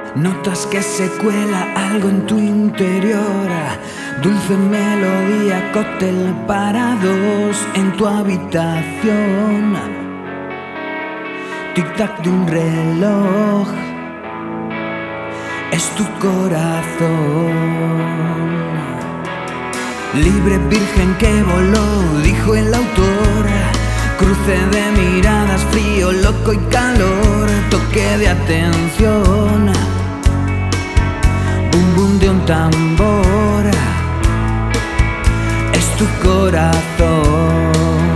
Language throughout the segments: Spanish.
Notas que se cuela algo en tu interior. Dulce melodía, cóctel para dos en tu habitación. Tic-tac de un reloj, es tu corazón. Libre virgen que voló, dijo el autor. Cruce de miradas, frío, loco y calor. Toque de atención, bum bum de un tambor. Es tu corazón.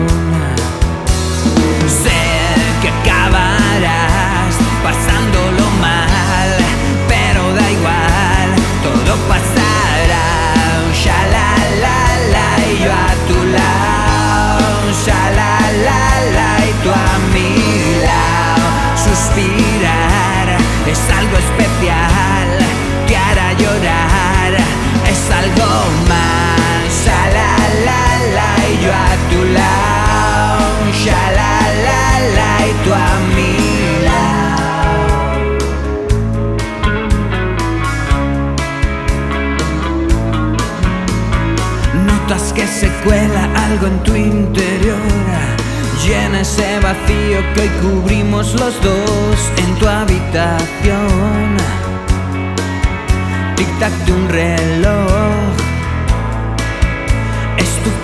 Sé que acabarás pasándolo mal, pero da igual, todo pasará. Sha la la la, y yo a tu lado. Sha la la la, y tú a mi lado. Suspirar es algo especial, te hará llorar, es algo más. Sha la la la, y yo a tu lado. Sha la la la, y tú a mi lado. Notas que se cuela algo en tu interior. Llena ese vacío que hoy cubrimos los dos en tu habitación. Tic-tac de un reloj, es tu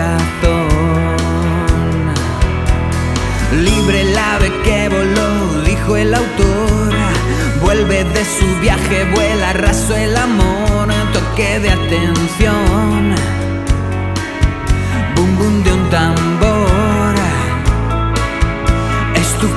corazón. Libre el ave que voló, dijo el autor. Vuelve de su viaje, vuela raso el amor. Toque de atención, bum bum de un tambor. Es tu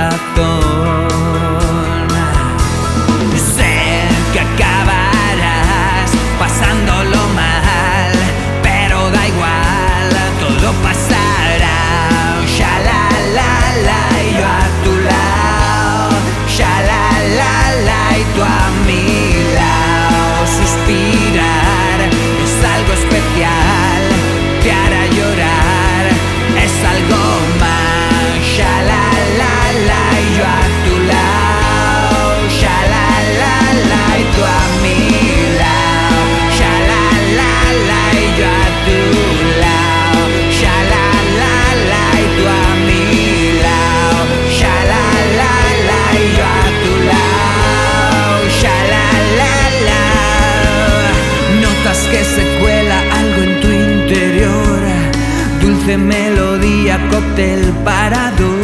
corazón. Sé que acabarás pasándolo mal, pero da igual, todo pasará. Sha la la la, y yo a tu lado. Sha la la la, y tú a mi lado. Suspirar es algo especial, te hará llorar, es algo más. Sha la la la, y yo a tu lado. Sha la la la, y tú a mi lado. Sha la la la, y yo a tu lado. Sha la la la, y tú a mi lado. Sha la la la, y yo a tu lado. Sha la la la. Notas que se cuela algo en tu interior. Dulce melodía, cóctel para dos